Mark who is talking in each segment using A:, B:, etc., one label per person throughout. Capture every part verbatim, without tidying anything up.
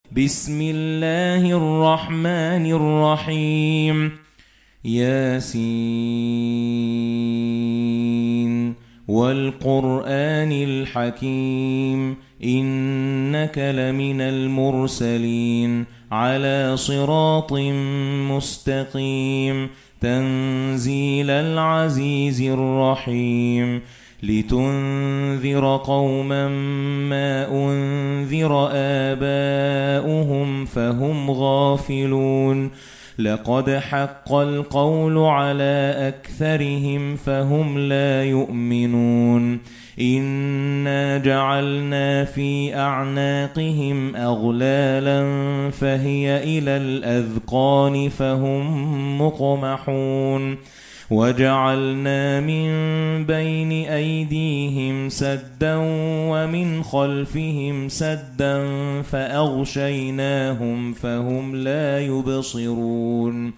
A: بسم الله الرحمن الرحيم. ياسين والقرآن الحكيم إنك لمن المرسلين على صراط مستقيم تنزيل العزيز الرحيم لتنذر قوما ما أنذر آباؤهم فهم غافلون لقد حق القول على أكثرهم فهم لا يؤمنون إنا جعلنا في أعناقهم أغلالا فهي إلى الأذقان فهم مقمحون وجعلنا من بين أيديهم سدا ومن خلفهم سدا فأغشيناهم فهم لا يبصرون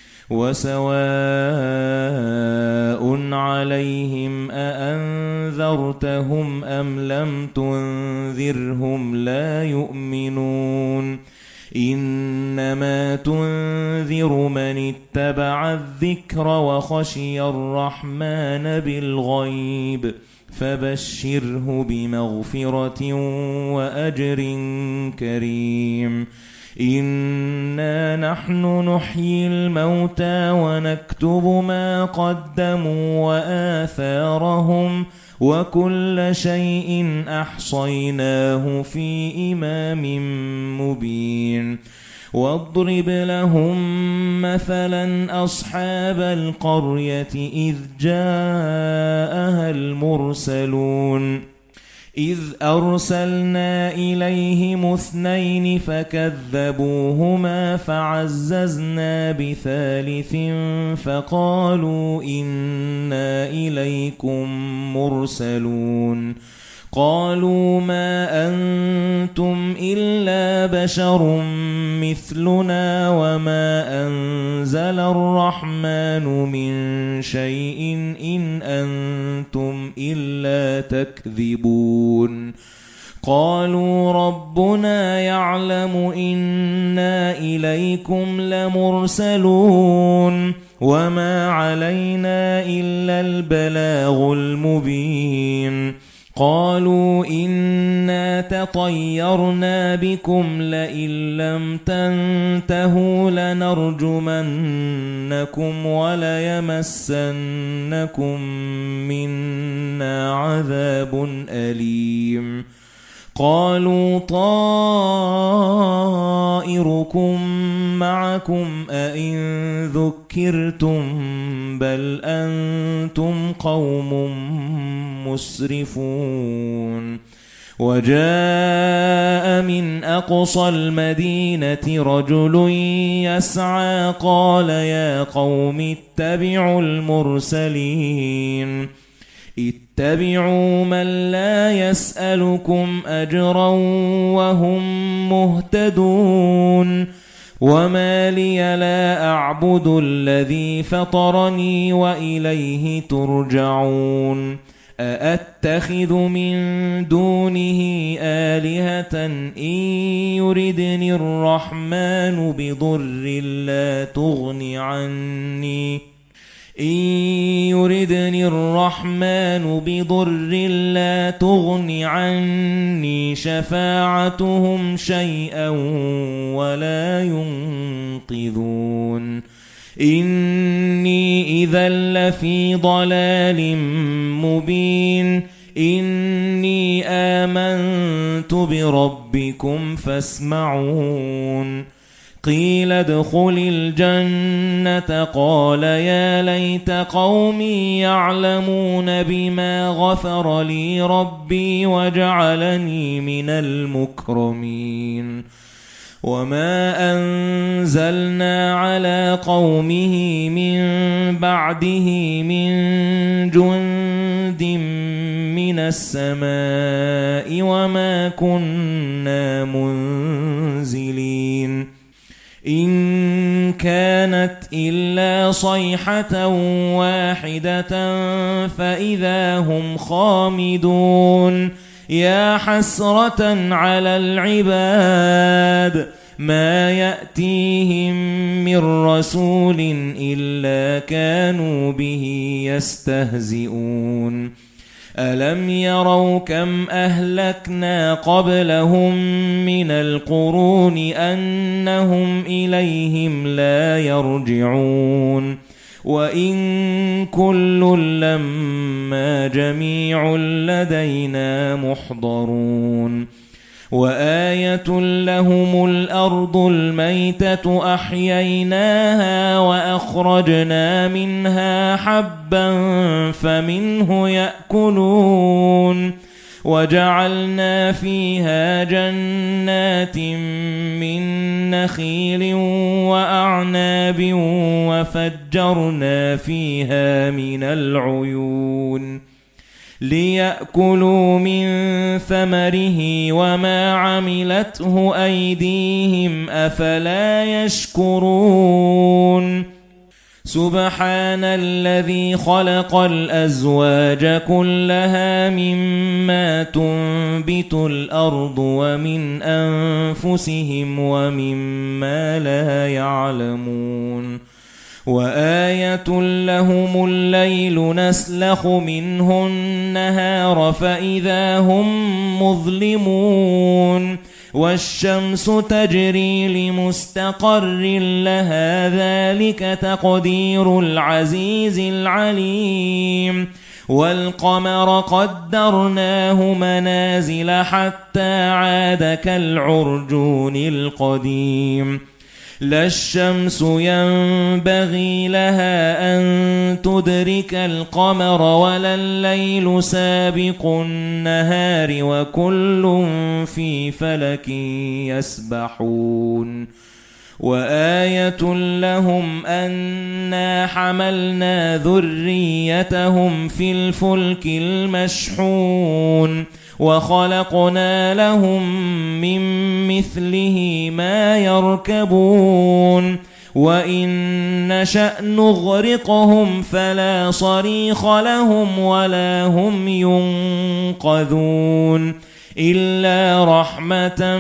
A: وسواء عليهم أأنذرتهم أم لم تنذرهم لا يؤمنون إنما تنذر من اتبع الذكر وخشي الرحمن بالغيب فبشره بمغفرة وأجر كريم إنا نحن نحيي الموتى ونكتب ما قدموا وآثارهم وكل شيء أحصيناه في إمام مبين واضرب لهم مثلا أصحاب القرية إذ جاءها المرسلون إذ أرسلنا إليهم اثنين فكذبوهما فعززنا بثالث فقالوا إنا إليكم مرسلون قالوا ما أنتم إلا بشر مثلنا وما أنزل الرحمن من شيء إن أنتم إلا تكذبون قالوا ربنا يعلم إنا إليكم لمرسلون وما علينا إلا البلاغ المبين قالوا إنا تطيرنا بكم لئن لم تنتهوا لنرجمنكم وليمسنكم منا عذاب أليم قالوا طائركم معكم أئن ذكرتم بل أنتم قوم مسرفون وجاء من أقصى المدينة رجل يسعى قال يا قوم اتبعوا المرسلين اتبعوا من لا يسألكم أجرا وهم مهتدون وما لي لا أعبد الذي فطرني وإليه ترجعون أأتخذ من دونه آلهة إن يردني الرحمن بضر لا تغن عني إن يردني الرحمن بضر لا تغن عني شفاعتهم شيئا ولا ينقذون إني إذا لفي ضلال مبين إني آمنت بربكم فاسمعون قيل ادخل الجنة قال يا ليت قومي يعلمون بما غفر لي ربي وجعلني من المكرمين وما أنزلنا على قومه من بعده من جند من السماء وما كنا منزلين إن كانت إلا صيحة واحدة فإذا هم خامدون يا حسرة على العباد ما يأتيهم من رسول إلا كانوا به يستهزئون ألم يروا كم أهلكنا قبلهم من القرون أنهم إليهم لا يرجعون وإن كل لما جميع لدينا محضرون وآية لهم الأرض الميتة أحييناها وأخرجنا منها حبا فمنه يأكلون وجعلنا فيها جنات من نخيل وأعناب وفجرنا فيها من العيون ليأكلوا من ثمره وما عملته أيديهم أفلا يشكرون سبحان الذي خلق الأزواج كلها مما تنبت الأرض ومن أنفسهم ومما لا يعلمون وآية لهم الليل نسلخ منه النهار فإذا هم مظلمون والشمس تجري لمستقر لها ذلك تقدير العزيز العليم والقمر قدرناه منازل حتى عاد كالعرجون القديم لا الشمس ينبغي لها أن تدرك القمر ولا الليل سابق النهار وكل في فلك يسبحون وآية لهم أنا حملنا ذريتهم في الفلك المشحون وخلقنا لهم من مثله ما يركبون وإن نشأ نغرقهم فلا صريخ لهم ولا هم ينقذون إلا رحمة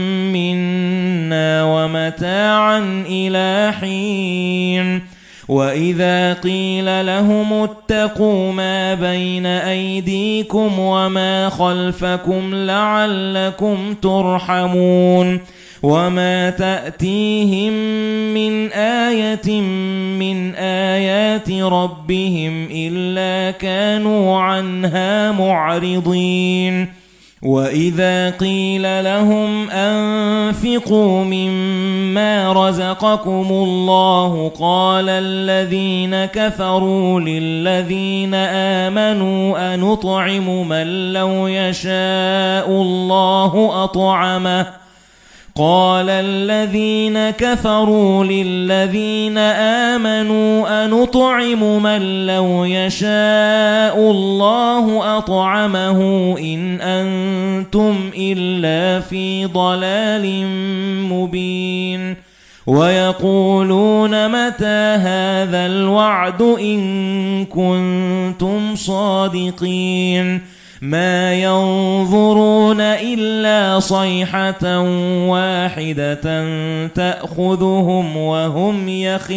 A: منا ومتاعا إلى حين وإذا قيل لهم اتقوا ما بين أيديكم وما خلفكم لعلكم ترحمون وما تأتيهم من آية من آيات ربهم إلا كانوا عنها معرضين وإذا قيل لهم أنفقوا مما رزقكم الله قال الذين كفروا للذين آمنوا أنطعم من لو يشاء الله أطعمه قال الذين كفروا للذين آمنوا أنطعم من لو يشاء الله أطعمه إن أنتم إلا في ضلال مبين ويقولون متى هذا الوعد إن كنتم صادقين ما ينظرون إلا صيحة واحدة تأخذهم وهم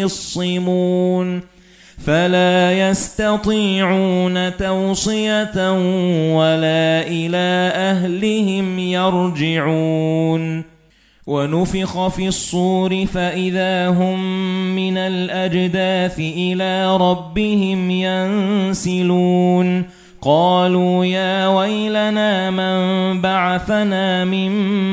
A: يخصمون فلا يستطيعون توصية ولا إلى أهلهم يرجعون ونفخ في الصور فإذا هم من الأجداث إلى ربهم ينسلون قالوا يا ويلنا من بعثنا من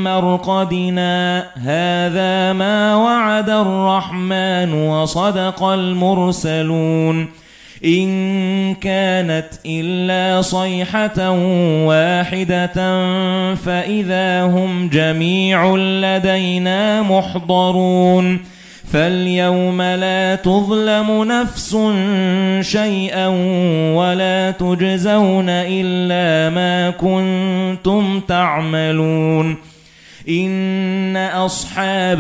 A: مرقدنا هذا ما وعد الرحمن وصدق المرسلون إن كانت إلا صيحة واحدة فإذا هم جميع لدينا محضرون فاليوم لا تظلم نفس شيئا ولا تجزون إلا ما كنتم تعملون إن أصحاب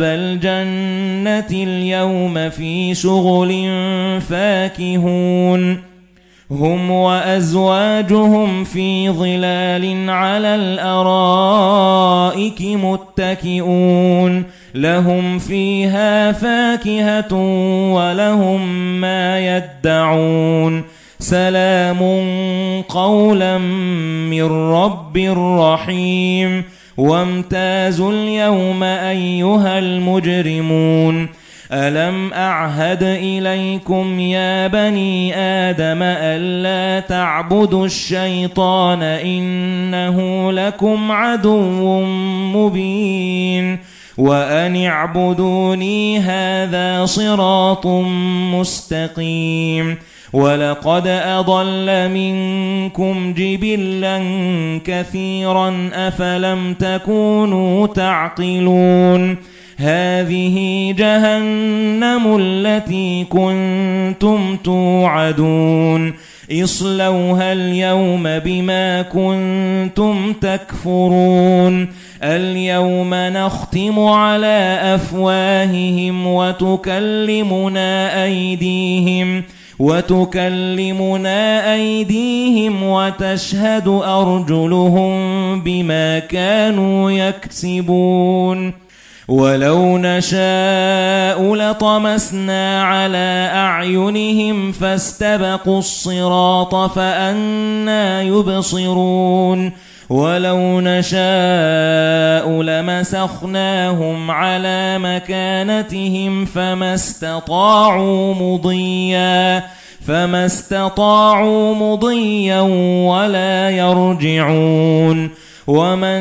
A: الجنة اليوم في شغل فاكهون هم وأزواجهم في ظلال على الأرائك متكئون لهم فيها فاكهة ولهم ما يدعون سلام قولا من رب رحيم وامتازوا اليوم أيها المجرمون ألم أعهد إليكم يا بني آدم ألا تعبدوا الشيطان إنه لكم عدو مبين وأن اعبدوني هذا صراط مستقيم ولقد أضل منكم جبلا كثيرا أفلم تكونوا تعقلون هذه جهنم التي كنتم توعدون اصلوها اليوم بما كنتم تكفرون اليوم نختم على أفواههم وتكلمنا أيديهم وتكلمنا أيديهم وتشهد أرجلهم بما كانوا يكسبون ولو نشاء لطمسنا على أعينهم فاستبقوا الصراط فأنى يبصرون ولو نشاء لمسخناهم على مكانتهم فما استطاعوا مضيا فما استطاعوا مضيا ولا يرجعون ومن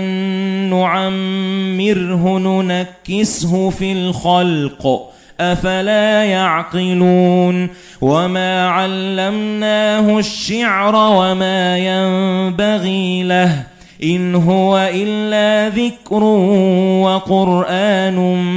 A: نعمره ننكسه في الخلق أفلا يعقلون وما علمناه الشعر وما ينبغي له إن هو إلا ذكر وقرآن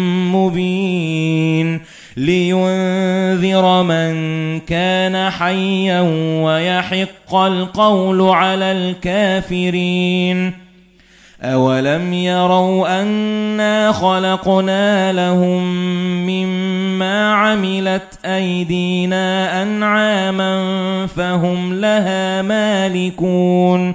A: مبين لينذر من كان حيا ويحق القول على الكافرين أولم يروا أنا خلقنا لهم مما عملت أيدينا أنعاما فهم لها مالكون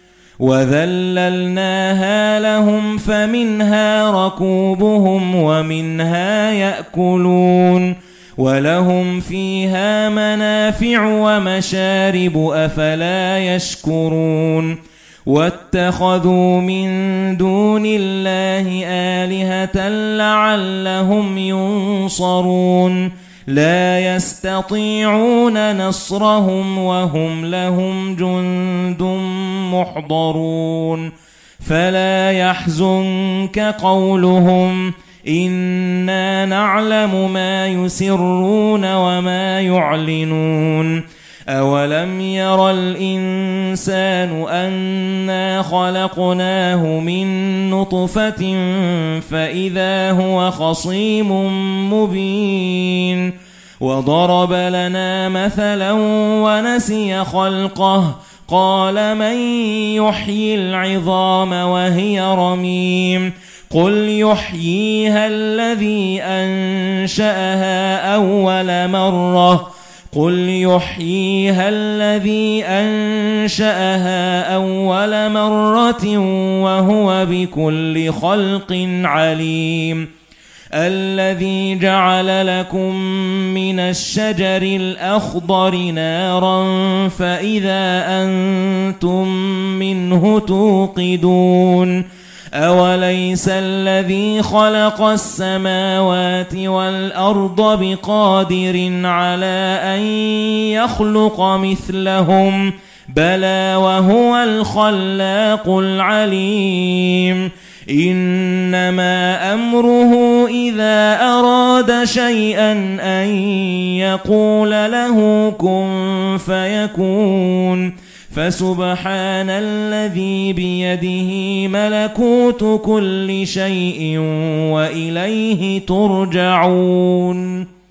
A: وذللناها لهم فمنها ركوبهم ومنها يأكلون ولهم فيها منافع ومشارب أفلا يشكرون واتخذوا من دون الله آلهة لعلهم ينصرون لا يستطيعون نصرهم وهم لهم جند محضرون فلا يحزنك قولهم إنا نعلم ما يسرون وما يعلنون أولم ير الإنسان أنا خلقناه من نطفة فإذا هو خصيم مبين وضرب لنا مثلا ونسي خلقه قال من يحيي العظام وهي رميم قل يحييها الذي أنشأها أول مرة قل يحييها الذي أنشأها أول مرة وهو بكل خلق عليم الذي جعل لكم من الشجر الأخضر نارا فإذا أنتم منه توقدون أوليس الذي خلق السماوات والأرض بقادر على أن يخلق مثلهم بلى وهو الخلاق العليم إنما أمره إذا أراد شيئا أن يقول له كن فيكون فسبحان الذي بيده ملكوت كل شيء وإليه ترجعون.